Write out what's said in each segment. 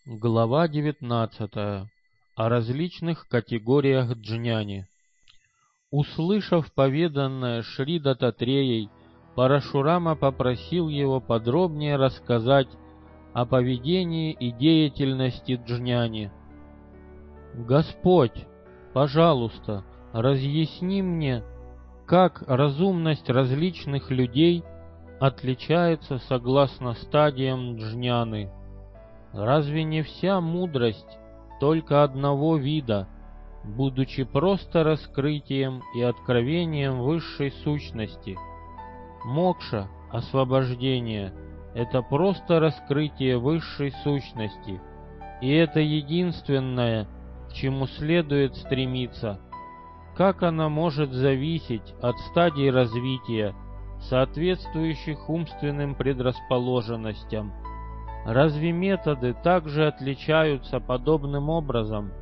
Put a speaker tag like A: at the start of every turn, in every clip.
A: Глава 19. О различных категориях джняни. Услышав поведанное Шри Даттатреей, Парашурама попросил его подробнее рассказать о поведении и деятельности джняни. «Господь, пожалуйста, разъясни мне, как разумность различных людей отличается согласно стадиям джняны. Разве не вся мудрость только одного вида, будучи просто раскрытием и откровением высшей сущности? Мокша, освобождение, это просто раскрытие высшей сущности, и это единственное, к чему следует стремиться. Как она может зависеть от стадий развития, соответствующих умственным предрасположенностям? Разве методы также отличаются подобным образом?»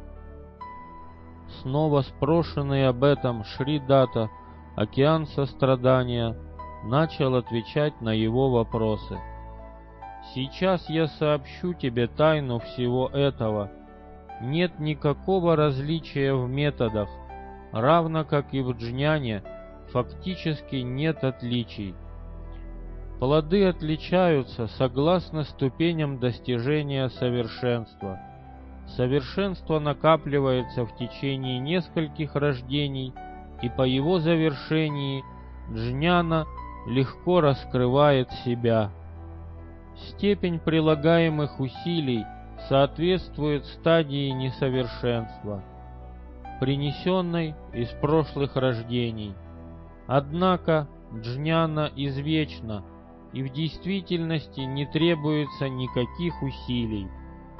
A: Снова спрошенный об этом Шри Датта, океан сострадания, начал отвечать на его вопросы. «Сейчас я сообщу тебе тайну всего этого. Нет никакого различия в методах, равно как и в джняне фактически нет отличий. Плоды отличаются согласно ступеням достижения совершенства. Совершенство накапливается в течение нескольких рождений, и по его завершении джняна легко раскрывает себя. Степень прилагаемых усилий соответствует стадии несовершенства, принесенной из прошлых рождений. Однако джняна извечна, и в действительности не требуется никаких усилий.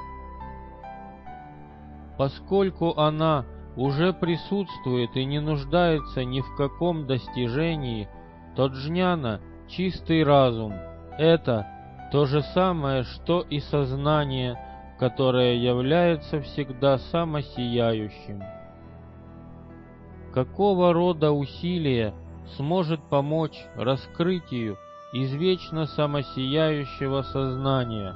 A: Поскольку она уже присутствует и не нуждается ни в каком достижении, то джняна — чистый разум. Это то же самое, что и сознание, которое является всегда самосияющим. Какого рода усилия сможет помочь раскрытию извечно самосияющего сознания?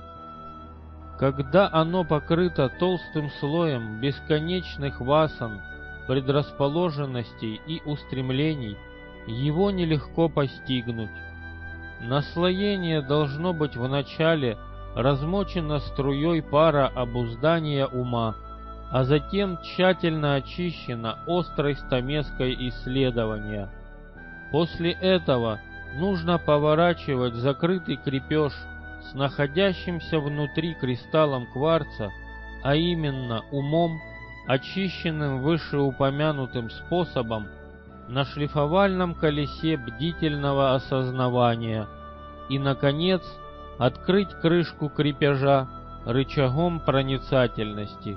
A: Когда оно покрыто толстым слоем бесконечных васан, предрасположенностей и устремлений, его нелегко постигнуть. Наслоение должно быть вначале размочено струей пара обуздания ума, а затем тщательно очищено острой стамеской исследования. После этого нужно поворачивать закрытый крепеж с находящимся внутри кристаллом кварца, а именно умом, очищенным вышеупомянутым способом, на шлифовальном колесе бдительного осознавания и, наконец, открыть крышку крепежа рычагом проницательности.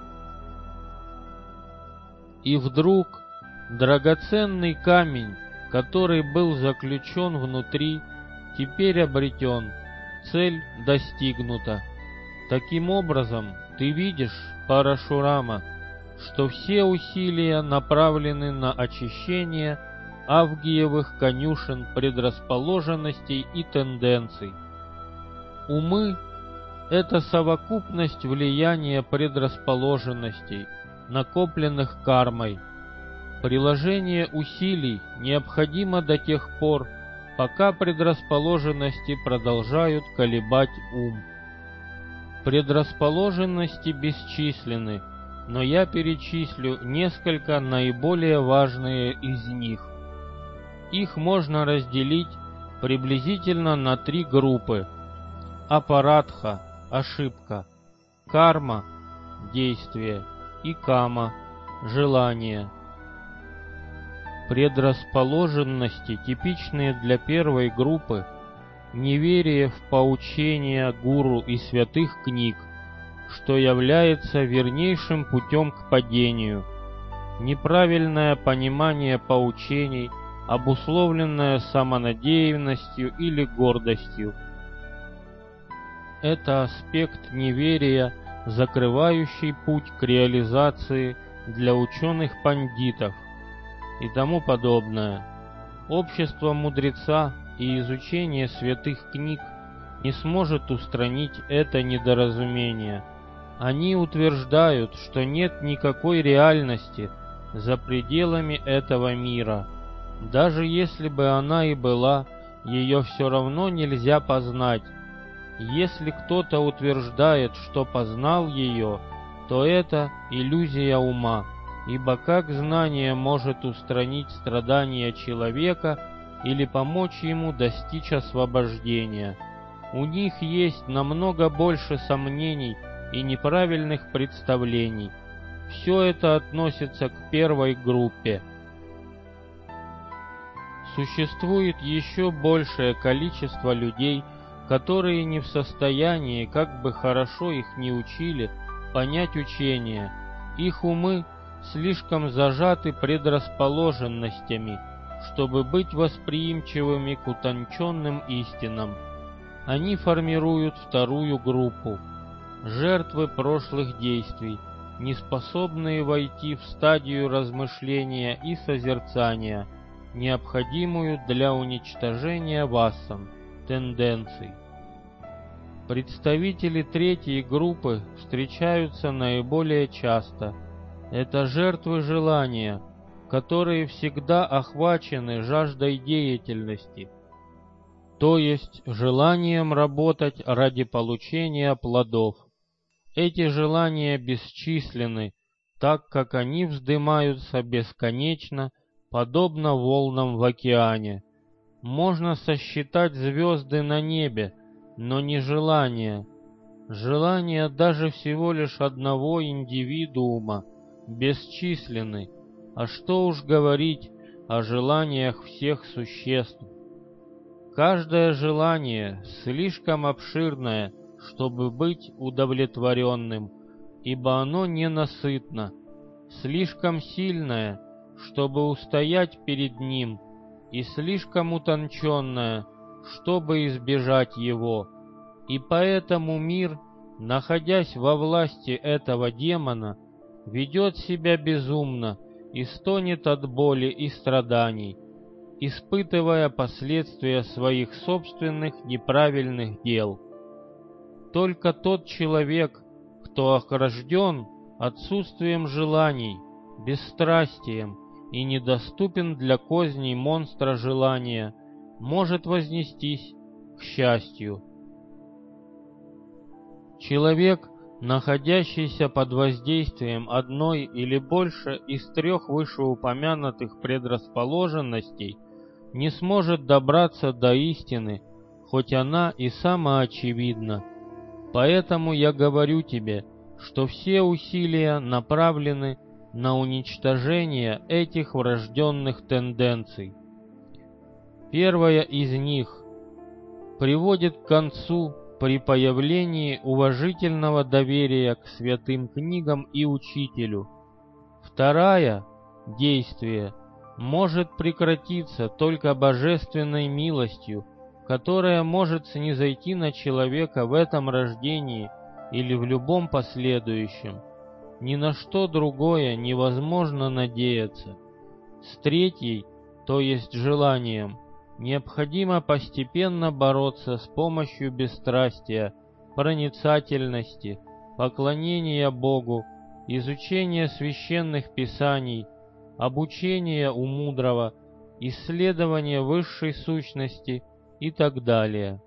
A: И вдруг драгоценный камень, который был заключен внутри, теперь обретен, цель достигнута. Таким образом, ты видишь, Парашурама, что все усилия направлены на очищение авгиевых конюшен предрасположенностей и тенденций. Умы — это совокупность влияния предрасположенностей, накопленных кармой. Приложение усилий необходимо до тех пор, пока предрасположенности продолжают колебать ум. Предрасположенности бесчисленны, но я перечислю несколько наиболее важные из них. Их можно разделить приблизительно на 3 группы: апарадха — ошибка, карма — действие и кама — желание. Предрасположенности, типичные для первой группы: неверие в поучения гуру и святых книг, что является вернейшим путем к падению, неправильное понимание поучений, обусловленное самонадеянностью или гордостью. Это аспект неверия, закрывающий путь к реализации для ученых-пандитов и тому подобное. Общество мудреца и изучение святых книг не сможет устранить это недоразумение. Они утверждают, что нет никакой реальности за пределами этого мира. Даже если бы она и была, ее все равно нельзя познать. Если кто-то утверждает, что познал ее, то это иллюзия ума, ибо как знание может устранить страдания человека или помочь ему достичь освобождения? У них есть намного больше сомнений и неправильных представлений. Все это относится к первой группе. Существует еще большее количество людей, которые не в состоянии, как бы хорошо их ни учили, понять учение. Их умы слишком зажаты предрасположенностями, чтобы быть восприимчивыми к утонченным истинам. Они формируют вторую группу – жертвы прошлых действий, не способные войти в стадию размышления и созерцания, необходимую для уничтожения васан, тенденций. Представители третьей группы встречаются наиболее часто. Это жертвы желания, которые всегда охвачены жаждой деятельности, то есть желанием работать ради получения плодов. Эти желания бесчисленны, так как они вздымаются бесконечно, подобно волнам в океане. Можно сосчитать звезды на небе, но не желания. Желания даже всего лишь одного индивидуума бесчисленны, а что уж говорить о желаниях всех существ. Каждое желание слишком обширное, чтобы быть удовлетворенным, ибо оно ненасытно, слишком сильное, чтобы устоять перед ним, и слишком утонченное, чтобы избежать его. И поэтому мир, находясь во власти этого демона, ведет себя безумно и стонет от боли и страданий, испытывая последствия своих собственных неправильных дел. Только тот человек, кто охражден отсутствием желаний, бесстрастием и недоступен для козней монстра желания, может вознестись к счастью. Человек, находящийся под воздействием одной или больше из трех вышеупомянутых предрасположенностей, не сможет добраться до истины, хоть она и самоочевидна. Поэтому я говорю тебе, что все усилия направлены на уничтожение этих врожденных тенденций. Первая из них приводит к концу при появлении уважительного доверия к святым книгам и учителю. Вторая, действие, может прекратиться только божественной милостью, которая может снизойти на человека в этом рождении или в любом последующем. Ни на что другое невозможно надеяться. С третьей, то есть желанием, необходимо постепенно бороться с помощью бесстрастия, проницательности, поклонения Богу, изучения священных писаний, обучения у мудрого, исследования высшей сущности и так далее.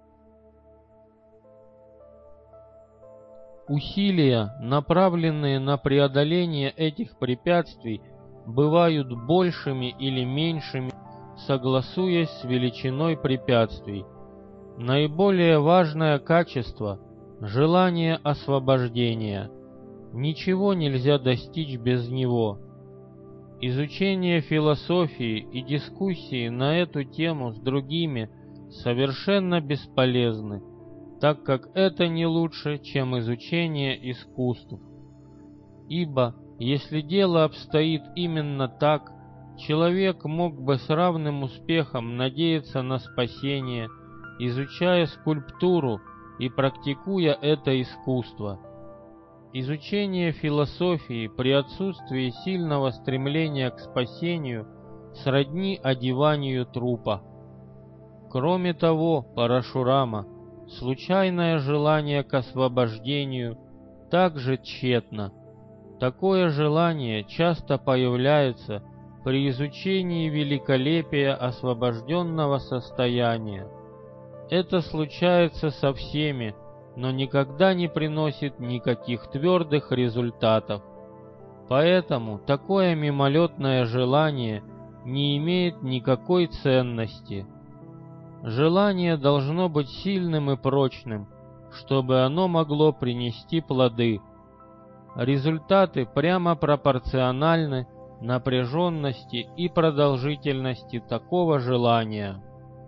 A: Усилия, направленные на преодоление этих препятствий, бывают большими или меньшими, согласуясь с величиной препятствий. Наиболее важное качество – желание освобождения. Ничего нельзя достичь без него. Изучение философии и дискуссии на эту тему с другими совершенно бесполезны, так как это не лучше, чем изучение искусств. Ибо, если дело обстоит именно так, человек мог бы с равным успехом надеяться на спасение, изучая скульптуру и практикуя это искусство. Изучение философии при отсутствии сильного стремления к спасению сродни одеванию трупа. Кроме того, Парашурама, случайное желание к освобождению также тщетно. Такое желание часто появляется при изучении великолепия освобожденного состояния. Это случается со всеми, но никогда не приносит никаких твердых результатов. Поэтому такое мимолетное желание не имеет никакой ценности. Желание должно быть сильным и прочным, чтобы оно могло принести плоды. Результаты прямо пропорциональны напряженности и продолжительности такого желания.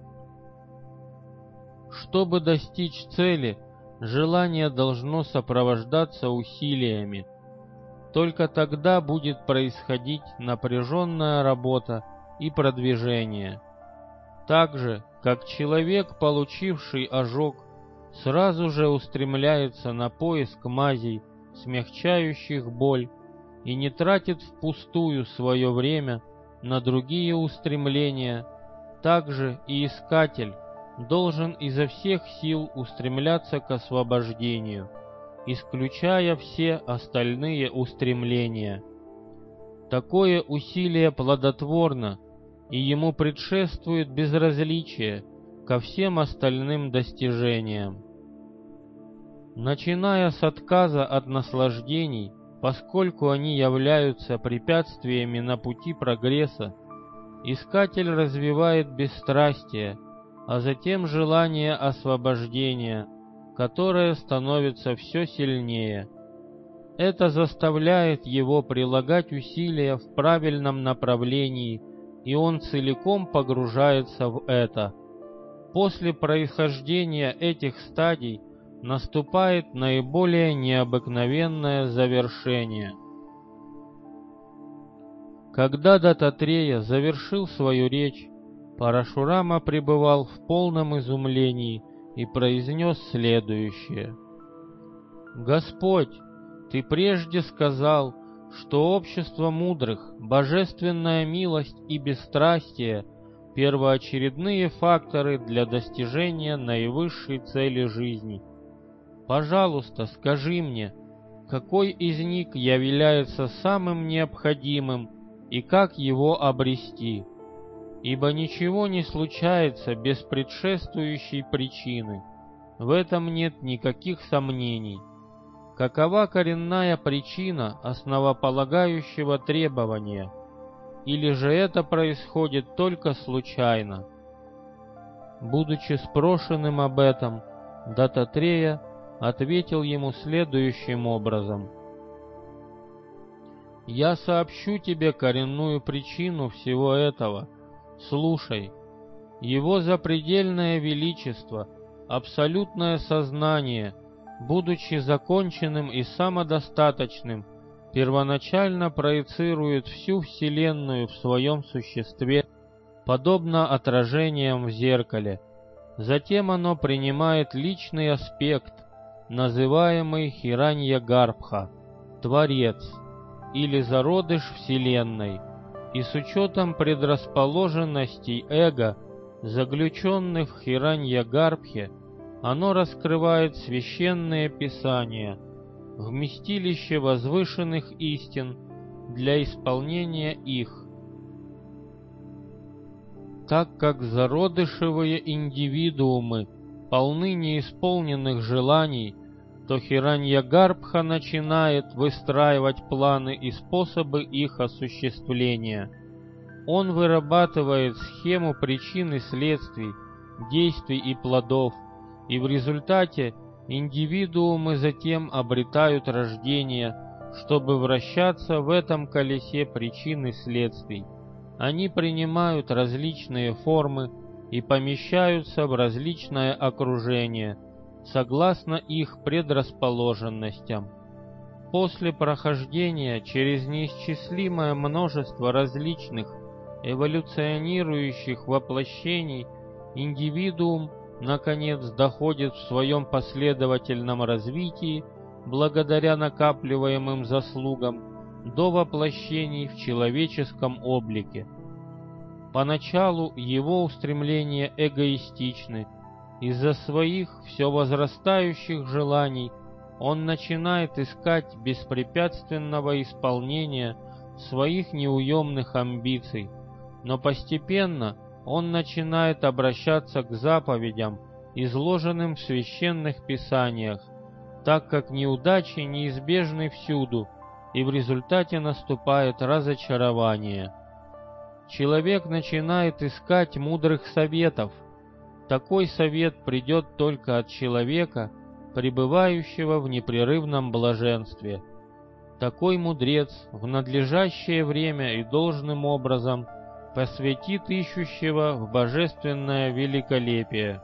A: Чтобы достичь цели, желание должно сопровождаться усилиями. Только тогда будет происходить напряженная работа и продвижение. Так же, как человек, получивший ожог, сразу же устремляется на поиск мазей, смягчающих боль, и не тратит впустую свое время на другие устремления, так же и искатель должен изо всех сил устремляться к освобождению, исключая все остальные устремления. Такое усилие плодотворно, и ему предшествует безразличие ко всем остальным достижениям. Начиная с отказа от наслаждений, поскольку они являются препятствиями на пути прогресса, искатель развивает бесстрастие, а затем желание освобождения, которое становится все сильнее. Это заставляет его прилагать усилия в правильном направлении, и он целиком погружается в это. После происхождения этих стадий наступает наиболее необыкновенное завершение. Когда Дататрея завершил свою речь, Парашурама пребывал в полном изумлении и произнес следующее. «Господь, Ты прежде сказал, что общество мудрых, божественная милость и бесстрастие – первоочередные факторы для достижения наивысшей цели жизни. Пожалуйста, скажи мне, какой из них является самым необходимым и как его обрести? Ибо ничего не случается без предшествующей причины. В этом нет никаких сомнений. Какова коренная причина основополагающего требования? Или же это происходит только случайно?» Будучи спрошенным об этом, Дататрея ответил ему следующим образом. «Я сообщу тебе коренную причину всего этого. Слушай. Его запредельное величество, абсолютное сознание, будучи законченным и самодостаточным, первоначально проецирует всю Вселенную в своем существе, подобно отражениям в зеркале. Затем оно принимает личный аспект, называемый Хиранья-гарбха, Творец, или зародыш Вселенной, и с учетом предрасположенностей эго, заключенных в Хиранья-гарбхе, оно раскрывает священные писания, вместилище возвышенных истин для исполнения их. Так как зародышевые индивидуумы полны неисполненных желаний, то Хиранья-гарбха начинает выстраивать планы и способы их осуществления. Он вырабатывает схему причин и следствий, действий и плодов, и в результате индивидуумы затем обретают рождение, чтобы вращаться в этом колесе причин и следствий. Они принимают различные формы и помещаются в различное окружение, согласно их предрасположенностям. После прохождения через неисчислимое множество различных эволюционирующих воплощений, индивидуум наконец доходит в своем последовательном развитии, благодаря накапливаемым заслугам, до воплощений в человеческом облике. Поначалу его устремления эгоистичны, из-за своих все возрастающих желаний он начинает искать беспрепятственного исполнения своих неуемных амбиций, но постепенно он начинает обращаться к заповедям, изложенным в священных писаниях, так как неудачи неизбежны всюду, и в результате наступает разочарование. Человек начинает искать мудрых советов. Такой совет придет только от человека, пребывающего в непрерывном блаженстве. Такой мудрец в надлежащее время и должным образом посвятит ищущего в божественное великолепие.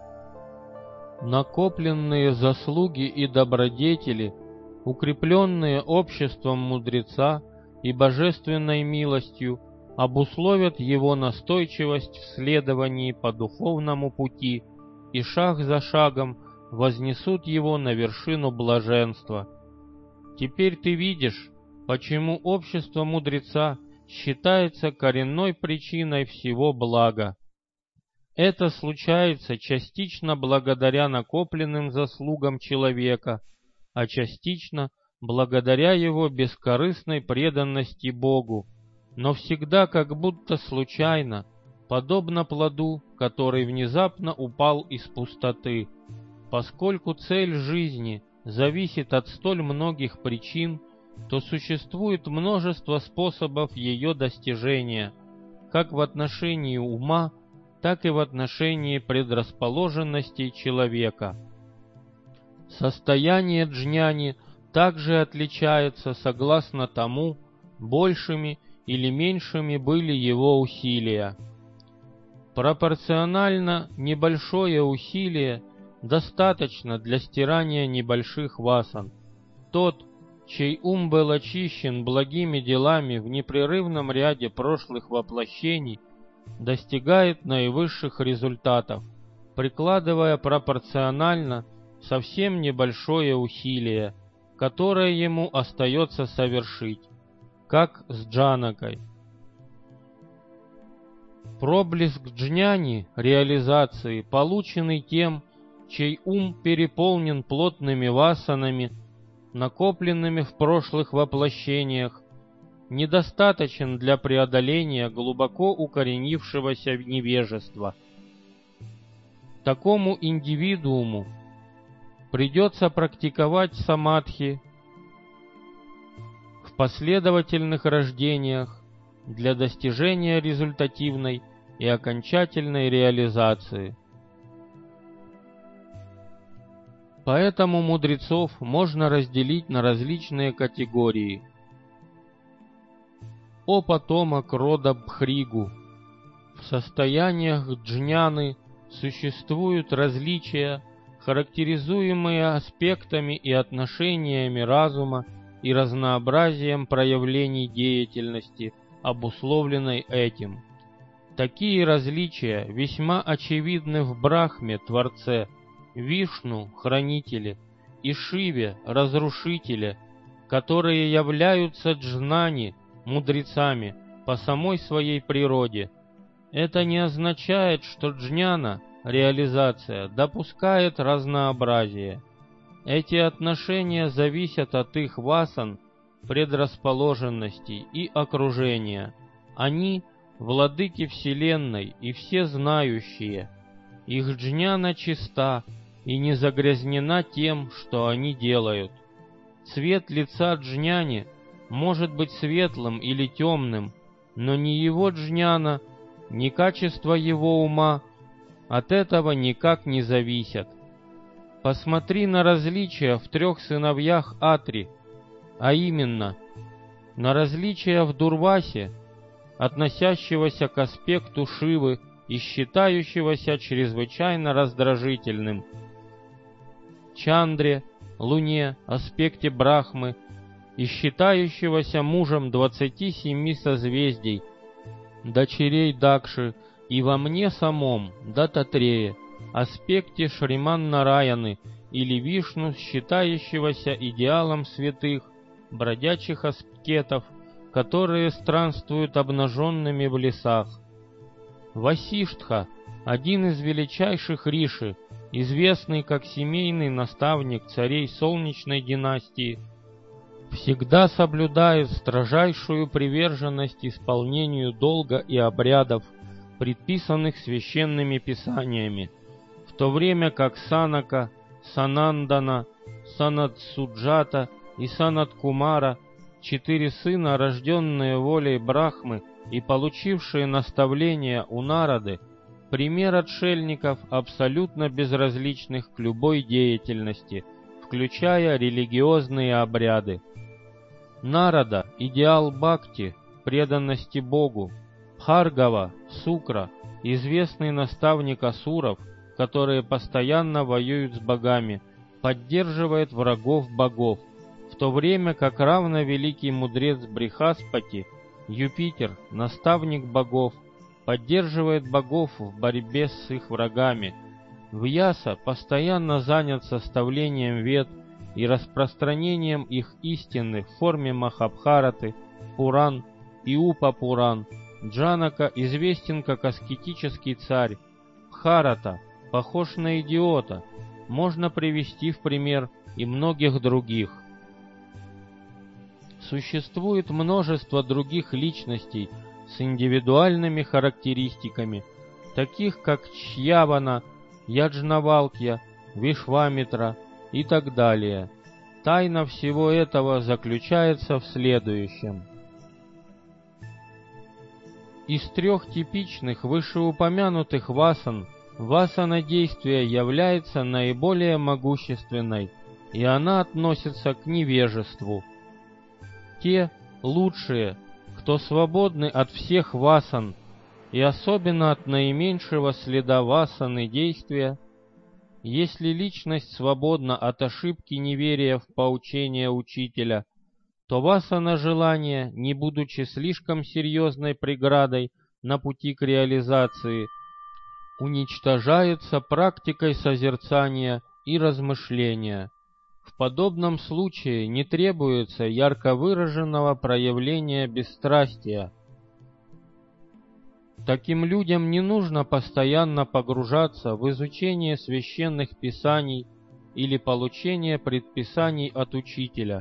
A: Накопленные заслуги и добродетели, укрепленные обществом мудреца и божественной милостью, обусловят его настойчивость в следовании по духовному пути и шаг за шагом вознесут его на вершину блаженства. Теперь ты видишь, почему общество мудреца считается коренной причиной всего блага. Это случается частично благодаря накопленным заслугам человека, а частично благодаря его бескорыстной преданности Богу, но всегда как будто случайно, подобно плоду, который внезапно упал из пустоты. Поскольку цель жизни зависит от столь многих причин, то существует множество способов ее достижения, как в отношении ума, так и в отношении предрасположенностей человека. Состояние джняни также отличается согласно тому, большими или меньшими были его усилия. Пропорционально небольшое усилие достаточно для стирания небольших васан. Тот, чей ум был очищен благими делами в непрерывном ряде прошлых воплощений, достигает наивысших результатов, прикладывая пропорционально совсем небольшое усилие, которое ему остается совершить, как с джанакой. Проблеск джняни, реализации, полученный тем, чей ум переполнен плотными васанами, накопленными в прошлых воплощениях, недостаточен для преодоления глубоко укоренившегося невежества. Такому индивидууму придется практиковать самадхи в последовательных рождениях для достижения результативной и окончательной реализации. Поэтому мудрецов можно разделить на различные категории. О потомок рода Бхригу! В состояниях джняны существуют различия, характеризуемые аспектами и отношениями разума и разнообразием проявлений деятельности, обусловленной этим. Такие различия весьма очевидны в Брахме, Творце, Вишну, Хранителе, и Шиве, Разрушителе, которые являются джнани, мудрецами, по самой своей природе. Это не означает, что джняна, реализация, допускает разнообразие. Эти отношения зависят от их васан, предрасположенностей и окружения. Они — владыки Вселенной и всезнающие. Их джняна чиста и не загрязнена тем, что они делают. Цвет лица джняни может быть светлым или темным, но ни его джняна, ни качество его ума от этого никак не зависят. Посмотри на различия в 3 сыновьях Атри, а именно, на различия в Дурвасе, относящегося к аспекту Шивы и считающегося чрезвычайно раздражительным, Чандре, Луне, аспекте Брахмы, и считающегося мужем 27 созвездий, дочерей Дакши, и во мне самом, Дататрее, аспекте Шриман-Нараяны или Вишну, считающегося идеалом святых, бродячих аскетов, которые странствуют обнаженными в лесах. Васиштха, один из величайших риши, известный как семейный наставник царей Солнечной династии, всегда соблюдает строжайшую приверженность исполнению долга и обрядов, предписанных священными писаниями, в то время как Санака, Санандана, Санатсуджата и Санаткумара, 4 сына, рожденные волей Брахмы и получившие наставления у Нарады, пример отшельников, абсолютно безразличных к любой деятельности, включая религиозные обряды. Нарада – идеал бхакти, преданности Богу. Бхаргава, Сукра – известный наставник асуров, которые постоянно воюют с богами, поддерживает врагов богов, в то время как равновеликий мудрец Брихаспати, Юпитер, наставник богов, поддерживает богов в борьбе с их врагами. Вьяса постоянно занят составлением вед и распространением их истины в форме Махабхараты, Пуран и Упа-Пуран. Джанака известен как аскетический царь. Бхарата похож на идиота. Можно привести в пример и многих других. Существует множество других личностей с индивидуальными характеристиками, таких как Чьявана, Яджнавалкья, Вишвамитра и так далее. Тайна всего этого заключается в следующем. Из 3 типичных вышеупомянутых васан, васана действия является наиболее могущественной, и она относится к невежеству. Те лучшие, кто свободны от всех васан, и особенно от наименьшего следа васаны действия, если личность свободна от ошибки неверия в поучение учителя, то васана желания, не будучи слишком серьезной преградой на пути к реализации, уничтожается практикой созерцания и размышления. В подобном случае не требуется ярко выраженного проявления бесстрастия. Таким людям не нужно постоянно погружаться в изучение священных писаний или получение предписаний от учителя.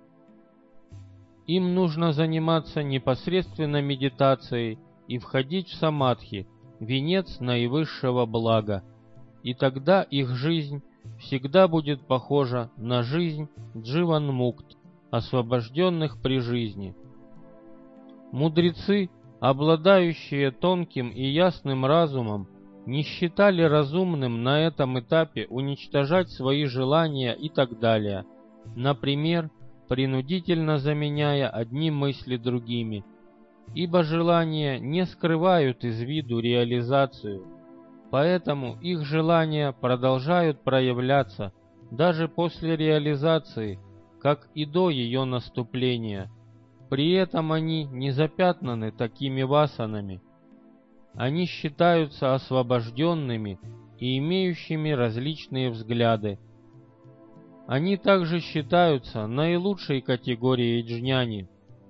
A: Им нужно заниматься непосредственно медитацией и входить в самадхи, венец наивысшего блага, и тогда их жизнь всегда будет похожа на жизнь дживан-мукт, освобожденных при жизни. Мудрецы, обладающие тонким и ясным разумом, не считали разумным на этом этапе уничтожать свои желания и так далее, например, принудительно заменяя одни мысли другими, ибо желания не скрывают из виду реализацию, поэтому их желания продолжают проявляться даже после реализации, как и до ее наступления. При этом они не запятнаны такими васанами. Они считаются освобожденными и имеющими различные взгляды. Они также считаются наилучшей категорией джняни.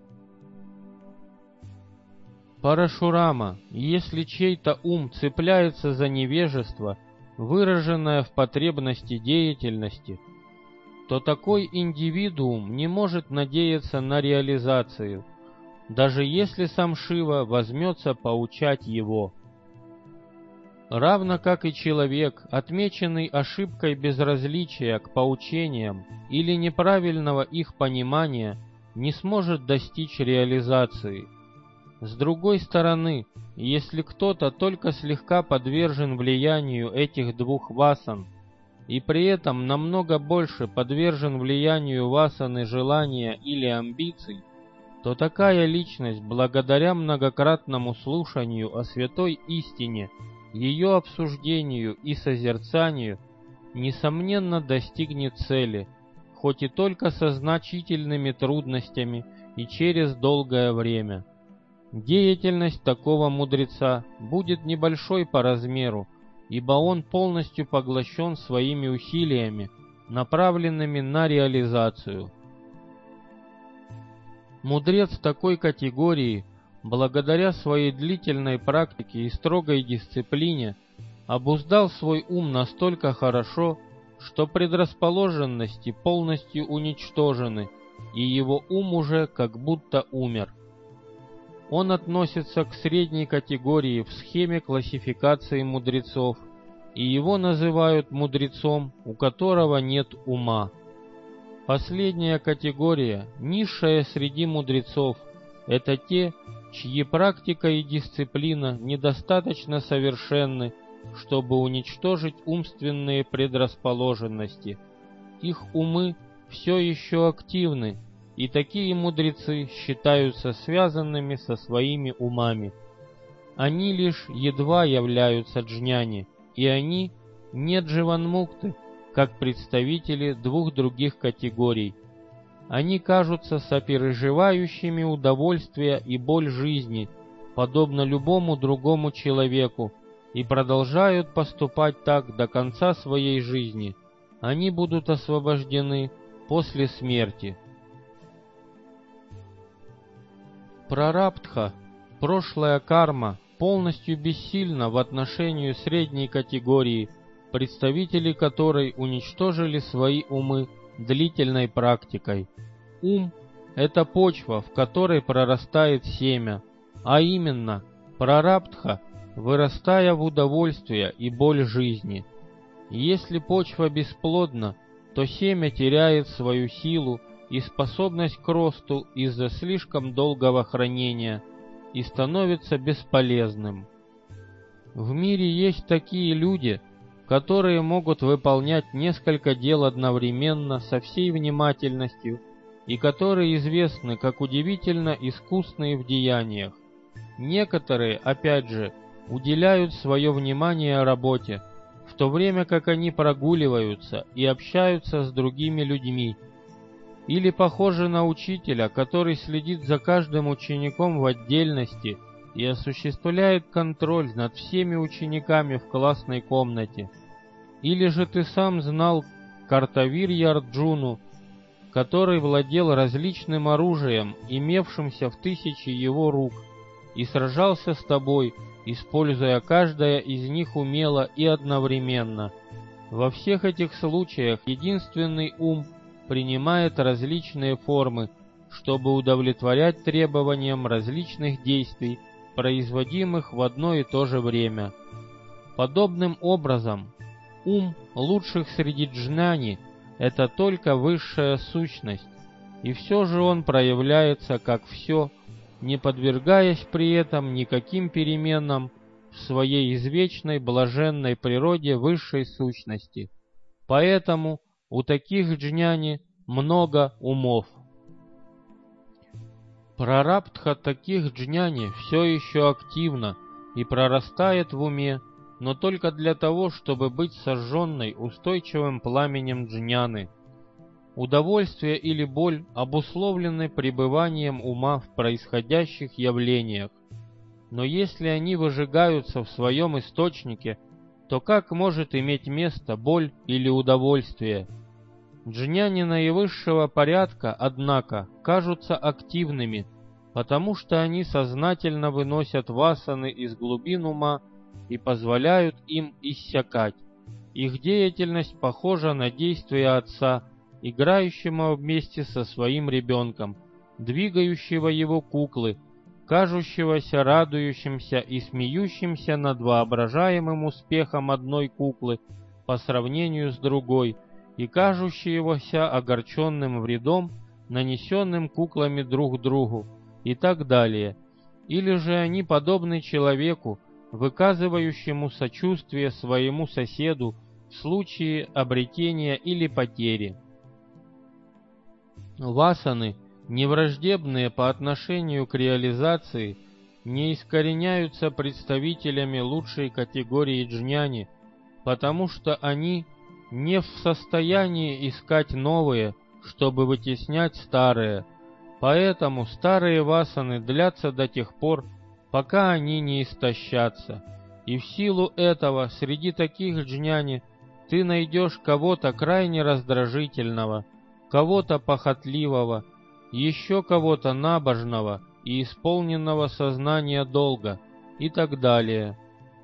A: Парашурама, если чей-то ум цепляется за невежество, выраженное в потребности деятельности, то такой индивидуум не может надеяться на реализацию, даже если сам Шива возьмется поучать его. Равно как и человек, отмеченный ошибкой безразличия к поучениям или неправильного их понимания, не сможет достичь реализации. С другой стороны, если кто-то только слегка подвержен влиянию этих 2 васан, и при этом намного больше подвержен влиянию васаны желания или амбиций, то такая личность, благодаря многократному слушанию о святой истине, ее обсуждению и созерцанию, несомненно достигнет цели, хоть и только со значительными трудностями и через долгое время. Деятельность такого мудреца будет небольшой по размеру, ибо он полностью поглощен своими усилиями, направленными на реализацию. Мудрец такой категории благодаря своей длительной практике и строгой дисциплине, обуздал свой ум настолько хорошо, что предрасположенности полностью уничтожены, и его ум уже как будто умер. Он относится к средней категории в схеме классификации мудрецов, и его называют мудрецом, у которого нет ума. Последняя категория, низшая среди мудрецов, это те, чьи практика и дисциплина недостаточно совершенны, чтобы уничтожить умственные предрасположенности. Их умы все еще активны, и такие мудрецы считаются связанными со своими умами. Они лишь едва являются джняни, и они не дживанмукты, как представители двух других категорий. Они кажутся сопереживающими удовольствие и боль жизни, подобно любому другому человеку, и продолжают поступать так до конца своей жизни. Они будут освобождены после смерти. Прарабдха, прошлая карма, полностью бессильна в отношении средней категории, представители которой уничтожили свои умы длительной практикой. Ум – это почва, в которой прорастает семя, а именно прарабдха, вырастая в удовольствие и боль жизни. Если почва бесплодна, то семя теряет свою силу и способность к росту из-за слишком долгого хранения и становится бесполезным. В мире есть такие люди, которые могут выполнять несколько дел одновременно со всей внимательностью и которые известны как удивительно искусные в деяниях. Некоторые, опять же, уделяют свое внимание работе, в то время как они прогуливаются и общаются с другими людьми, или похожи на учителя, который следит за каждым учеником в отдельности и осуществляет контроль над всеми учениками в классной комнате. Или же ты сам знал Картавирья Арджуну, который владел различным оружием, имевшимся в 1000 его рук, и сражался с тобой, используя каждое из них умело и одновременно. Во всех этих случаях единственный ум принимает различные формы, чтобы удовлетворять требованиям различных действий, производимых в одно и то же время. Подобным образом, ум лучших среди джнани – это только высшая сущность, и все же он проявляется как все, не подвергаясь при этом никаким переменам в своей извечной блаженной природе высшей сущности. Поэтому у таких джняни много умов. Прарабдха таких джняни все еще активна и прорастает в уме, но только для того, чтобы быть сожженной устойчивым пламенем джняны. Удовольствие или боль обусловлены пребыванием ума в происходящих явлениях, но если они выжигаются в своем источнике, то как может иметь место боль или удовольствие? Джняни наивысшего порядка, однако, кажутся активными, потому что они сознательно выносят васаны из глубин ума и позволяют им иссякать. Их деятельность похожа на действия отца, играющего вместе со своим ребенком, двигающего его куклы, кажущегося радующимся и смеющимся над воображаемым успехом одной куклы по сравнению с другой, и кажущегося огорченным вредом, нанесенным куклами друг другу, и так далее. Или же они подобны человеку, выказывающему сочувствие своему соседу в случае обретения или потери. Васаны, невраждебные по отношению к реализации, не искореняются представителями лучшей категории джняни, потому что они не в состоянии искать новые, чтобы вытеснять старые. Поэтому старые васаны длятся до тех пор, пока они не истощатся. И в силу этого среди таких джняни ты найдешь кого-то крайне раздражительного, кого-то похотливого, еще кого-то набожного, и исполненного сознания долга и так далее.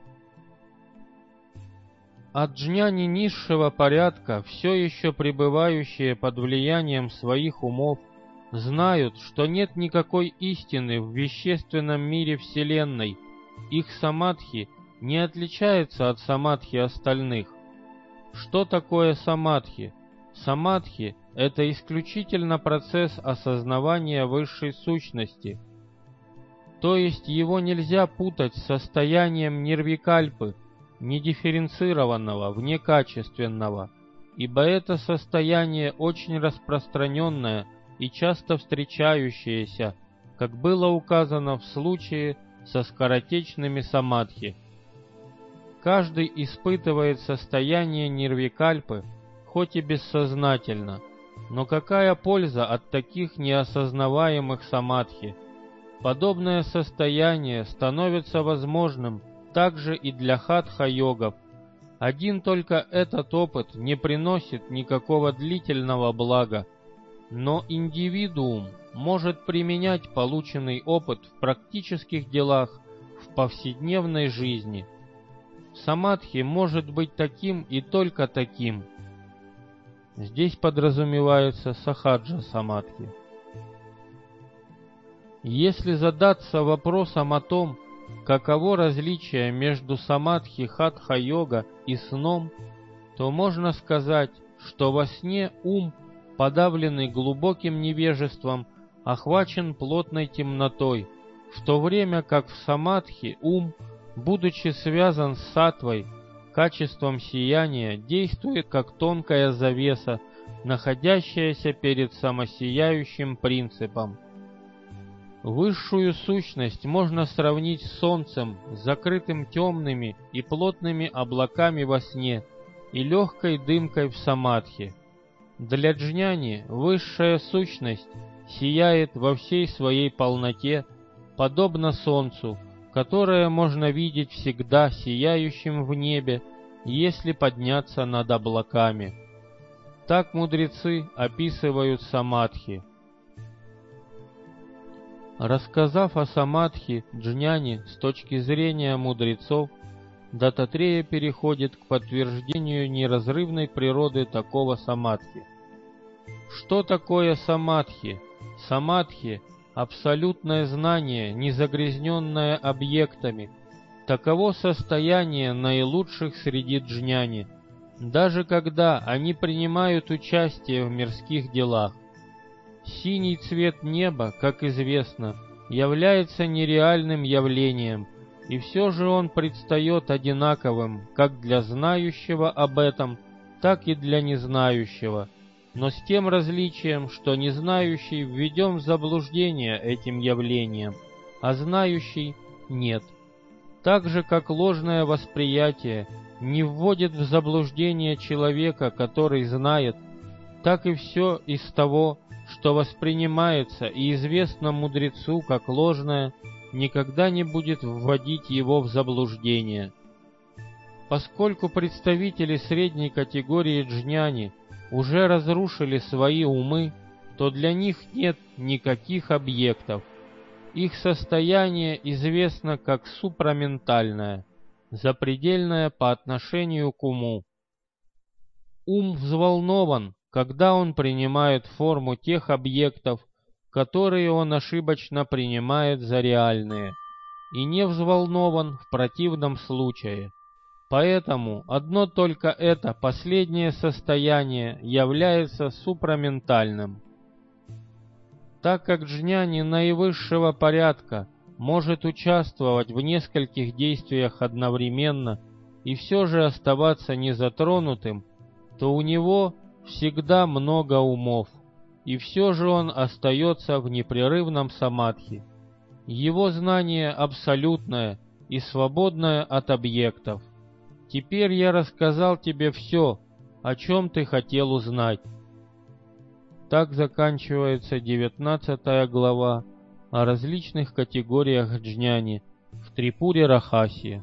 A: А джняни низшего порядка, все еще пребывающие под влиянием своих умов, знают, что нет никакой истины в вещественном мире Вселенной. Их самадхи не отличается от самадхи остальных. Что такое самадхи? Самадхи — это исключительно процесс осознавания высшей сущности. То есть его нельзя путать с состоянием нирвикальпы, недифференцированного, внекачественного, ибо это состояние очень распространенное и часто встречающееся, как было указано в случае со скоротечными самадхи. Каждый испытывает состояние нирвикальпы, хоть и бессознательно, но какая польза от таких неосознаваемых самадхи? Подобное состояние становится возможным также и для хатха-йогов. Один только этот опыт не приносит никакого длительного блага, но индивидуум может применять полученный опыт в практических делах, в повседневной жизни. Самадхи может быть таким и только таким. Здесь подразумевается сахаджа самадхи. Если задаться вопросом о том, каково различие между самадхи хатха-йога и сном, то можно сказать, что во сне ум, подавленный глубоким невежеством, охвачен плотной темнотой, в то время как в самадхи ум, будучи связан с саттвой, качеством сияния, действует как тонкая завеса, находящаяся перед самосияющим принципом. Высшую сущность можно сравнить с солнцем, закрытым темными и плотными облаками во сне и легкой дымкой в самадхи. Для джняни высшая сущность сияет во всей своей полноте, подобно солнцу, которое можно видеть всегда сияющим в небе, если подняться над облаками. Так мудрецы описывают самадхи. Рассказав о самадхи джняни с точки зрения мудрецов, Даттатрея переходит к подтверждению неразрывной природы такого самадхи. Что такое самадхи? Самадхи — абсолютное знание, не загрязненное объектами. Таково состояние наилучших среди джняни, даже когда они принимают участие в мирских делах. Синий цвет неба, как известно, является нереальным явлением, и все же он предстает одинаковым как для знающего об этом, так и для незнающего, но с тем различием, что незнающий введен в заблуждение этим явлением, а знающий — нет. Так же, как ложное восприятие не вводит в заблуждение человека, который знает, так и все из того, что воспринимается и известно мудрецу как ложное, никогда не будет вводить его в заблуждение. Поскольку представители средней категории джняни уже разрушили свои умы, то для них нет никаких объектов. Их состояние известно как супраментальное, запредельное по отношению к уму. Ум взволнован, когда он принимает форму тех объектов, которые он ошибочно принимает за реальные, и не взволнован в противном случае. Поэтому одно только это последнее состояние является супраментальным. Так как джняни наивысшего порядка может участвовать в нескольких действиях одновременно и все же оставаться незатронутым, то у него всегда много умов, и все же он остается в непрерывном самадхи. Его знание абсолютное и свободное от объектов. Теперь я рассказал тебе все, о чем ты хотел узнать. Так заканчивается 19 глава о различных категориях джняни в Трипуре Рахаси.